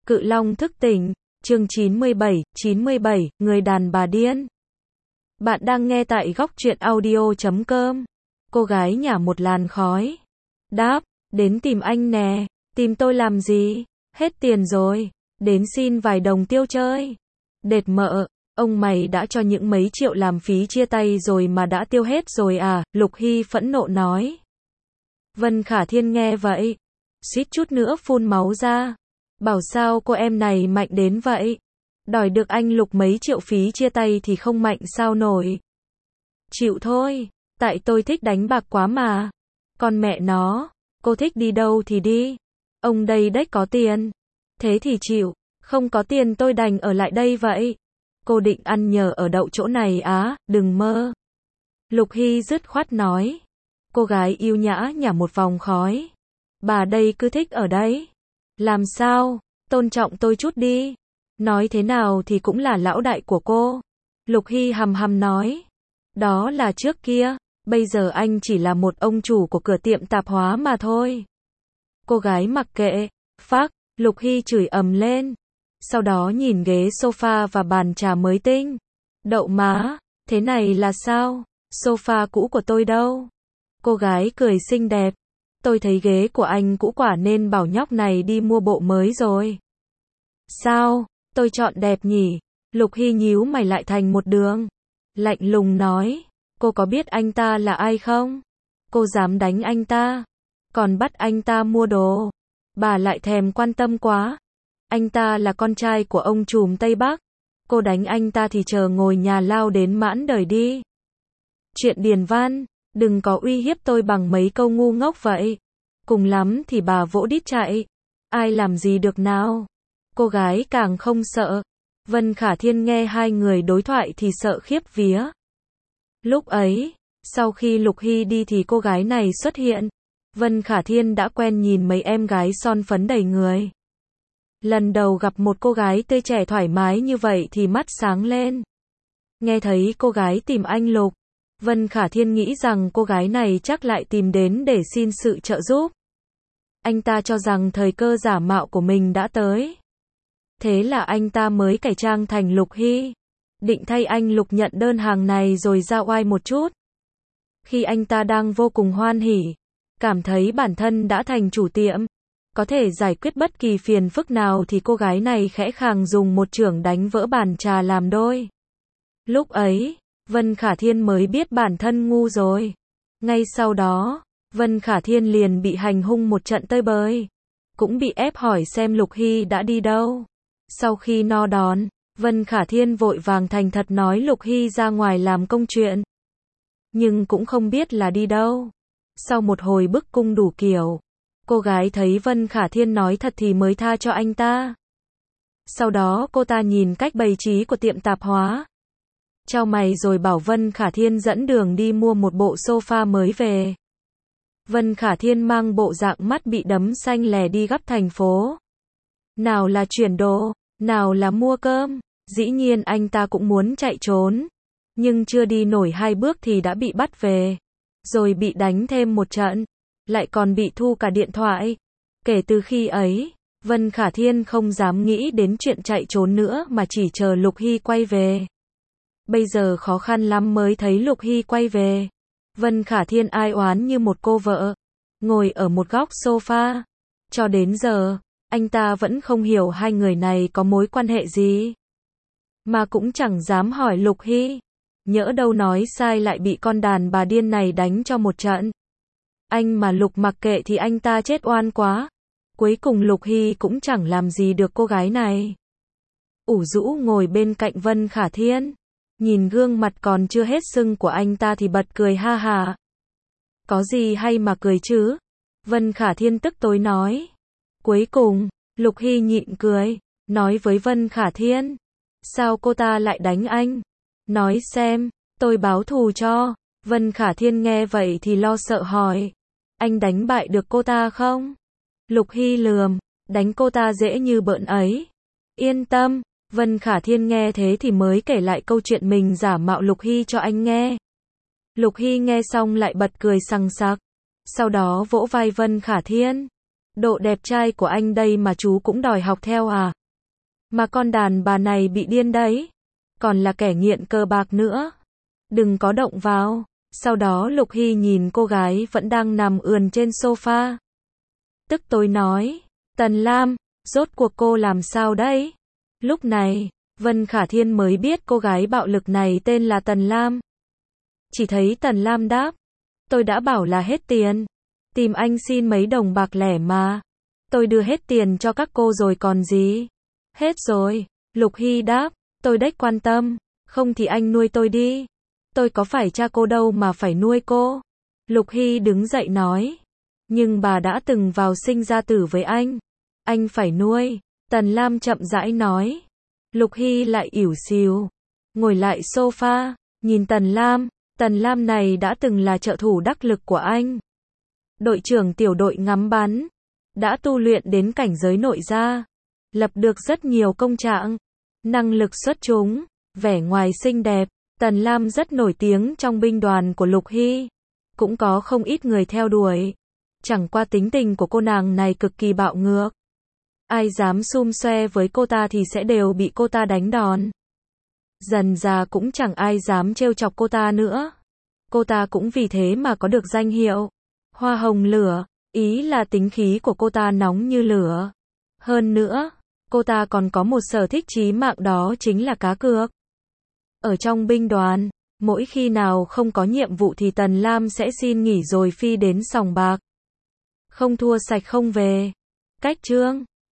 Cự Long thức tỉnh, chương 97, người đàn bà điên. Bạn đang nghe tại góc truyện audio.com. Cô gái nhả một làn khói. Đáp, đến tìm anh nè, tìm tôi làm gì? Hết tiền rồi, đến xin vài đồng tiêu chơi. Đệt mợ, ông mày đã cho những mấy triệu làm phí chia tay rồi mà đã tiêu hết rồi à? Lục Hy phẫn nộ nói. Vân Khả Thiên nghe vậy, suýt chút nữa phun máu ra. Bảo sao cô em này mạnh đến vậy? Đòi được anh Lục mấy triệu phí chia tay thì không mạnh sao nổi. Chịu thôi, tại tôi thích đánh bạc quá mà. Con mẹ nó, cô thích đi đâu thì đi. Ông đây đếch có tiền. Thế thì chịu, không có tiền tôi đành ở lại đây vậy. Cô định ăn nhờ ở đậu chỗ này á, đừng mơ. Lục Hy dứt khoát nói. Cô gái yêu nhã nhả một vòng khói. Bà đây cứ thích ở đấy. Làm sao, tôn trọng tôi chút đi. Nói thế nào thì cũng là lão đại của cô. Lục Hy hầm hầm nói. Đó là trước kia, bây giờ anh chỉ là một ông chủ của cửa tiệm tạp hóa mà thôi. Cô gái mặc kệ, phác, Lục Hy chửi ầm lên. Sau đó nhìn ghế sofa và bàn trà mới tinh. Đậu má, thế này là sao? Sofa cũ của tôi đâu? Cô gái cười xinh đẹp. Tôi thấy ghế của anh cũ quả nên bảo nhóc này đi mua bộ mới rồi. Sao, tôi chọn đẹp nhỉ? Lục Hy nhíu mày lại thành một đường. Lạnh lùng nói, cô có biết anh ta là ai không? Cô dám đánh anh ta, còn bắt anh ta mua đồ. Bà lại thèm quan tâm quá. Anh ta là con trai của ông trùm Tây Bắc. Cô đánh anh ta thì chờ ngồi nhà lao đến mãn đời đi. Chuyện điền văn, đừng có uy hiếp tôi bằng mấy câu ngu ngốc vậy. Cùng lắm thì bà vỗ đít chạy. Ai làm gì được nào? Cô gái càng không sợ. Vân Khả Thiên nghe hai người đối thoại thì sợ khiếp vía. Lúc ấy, sau khi Lục Hy đi thì cô gái này xuất hiện. Vân Khả Thiên đã quen nhìn mấy em gái son phấn đầy người. Lần đầu gặp một cô gái tươi trẻ thoải mái như vậy thì mắt sáng lên. Nghe thấy cô gái tìm anh Lục, Vân Khả Thiên nghĩ rằng cô gái này chắc lại tìm đến để xin sự trợ giúp. Anh ta cho rằng thời cơ giả mạo của mình đã tới. Thế là anh ta mới cải trang thành Lục Hy. Định thay anh Lục nhận đơn hàng này rồi ra oai một chút. Khi anh ta đang vô cùng hoan hỉ, cảm thấy bản thân đã thành chủ tiệm, có thể giải quyết bất kỳ phiền phức nào thì cô gái này khẽ khàng dùng một chưởng đánh vỡ bàn trà làm đôi. Lúc ấy, Vân Khả Thiên mới biết bản thân ngu rồi. Ngay sau đó, Vân Khả Thiên liền bị hành hung một trận tơi bời. Cũng bị ép hỏi xem Lục Hy đã đi đâu. Sau khi no đòn, Vân Khả Thiên vội vàng thành thật nói Lục Hy ra ngoài làm công chuyện. Nhưng cũng không biết là đi đâu. Sau một hồi bức cung đủ kiểu, cô gái thấy Vân Khả Thiên nói thật thì mới tha cho anh ta. Sau đó cô ta nhìn cách bày trí của tiệm tạp hóa. Chau mày rồi bảo Vân Khả Thiên dẫn đường đi mua một bộ sofa mới về. Vân Khả Thiên mang bộ dạng mắt bị đấm xanh lè đi gấp thành phố. Nào là chuyển đồ, nào là mua cơm, dĩ nhiên anh ta cũng muốn chạy trốn. Nhưng chưa đi nổi 2 bước thì đã bị bắt về. Rồi bị đánh thêm một trận, lại còn bị thu cả điện thoại. Kể từ khi ấy, Vân Khả Thiên không dám nghĩ đến chuyện chạy trốn nữa mà chỉ chờ Lục Hy quay về. Bây giờ khó khăn lắm mới thấy Lục Hy quay về. Vân Khả Thiên ai oán như một cô vợ, ngồi ở một góc sofa. Cho đến giờ, anh ta vẫn không hiểu hai người này có mối quan hệ gì. Mà cũng chẳng dám hỏi Lục Hy. Nhỡ đâu nói sai lại bị con đàn bà điên này đánh cho một trận. Anh mà Lục mặc kệ thì anh ta chết oan quá. Cuối cùng Lục Hy cũng chẳng làm gì được cô gái này. Ủ rũ ngồi bên cạnh Vân Khả Thiên. Nhìn gương mặt còn chưa hết sưng của anh ta thì bật cười ha ha. Có gì hay mà cười chứ? Vân Khả Thiên tức tối nói. Cuối cùng, Lục Hy nhịn cười, nói với Vân Khả Thiên. Sao cô ta lại đánh anh? Nói xem, tôi báo thù cho. Vân Khả Thiên nghe vậy thì lo sợ hỏi. Anh đánh bại được cô ta không? Lục Hy lườm, đánh cô ta dễ như bợn ấy. Yên tâm. Vân Khả Thiên nghe thế thì mới kể lại câu chuyện mình giả mạo Lục Hy cho anh nghe. Lục Hy nghe xong lại bật cười sằng sặc. Sau đó vỗ vai Vân Khả Thiên. Độ đẹp trai của anh đây mà chú cũng đòi học theo à? Mà con đàn bà này bị điên đấy. Còn là kẻ nghiện cờ bạc nữa. Đừng có động vào. Sau đó Lục Hy nhìn cô gái vẫn đang nằm ườn trên sofa. Tức tối nói. Tần Lam, rốt cuộc cô làm sao đấy? Lúc này, Vân Khả Thiên mới biết cô gái bạo lực này tên là Tần Lam. Chỉ thấy Tần Lam đáp. Tôi đã bảo là hết tiền. Tìm anh xin mấy đồng bạc lẻ mà. Tôi đưa hết tiền cho các cô rồi còn gì. Hết rồi. Lục Hy đáp. Tôi đếch quan tâm. Không thì anh nuôi tôi đi. Tôi có phải cha cô đâu mà phải nuôi cô. Lục Hy đứng dậy nói. Nhưng bà đã từng vào sinh ra tử với anh. Anh phải nuôi. Tần Lam chậm rãi nói. Lục Hy lại ỉu xìu. Ngồi lại sofa. Nhìn Tần Lam. Tần Lam này đã từng là trợ thủ đắc lực của anh. Đội trưởng tiểu đội ngắm bắn. Đã tu luyện đến cảnh giới nội gia. Lập được rất nhiều công trạng. Năng lực xuất chúng. Vẻ ngoài xinh đẹp. Tần Lam rất nổi tiếng trong binh đoàn của Lục Hy. Cũng có không ít người theo đuổi. Chẳng qua tính tình của cô nàng này cực kỳ bạo ngược. Ai dám xum xoe với cô ta thì sẽ đều bị cô ta đánh đòn. Dần già cũng chẳng ai dám trêu chọc cô ta nữa. Cô ta cũng vì thế mà có được danh hiệu Hoa hồng lửa, ý là tính khí của cô ta nóng như lửa. Hơn nữa, cô ta còn có một sở thích chí mạng, đó chính là cá cược. Ở trong binh đoàn, mỗi khi nào không có nhiệm vụ thì Tần Lam sẽ xin nghỉ rồi phi đến sòng bạc. Không thua sạch không về. Cách chương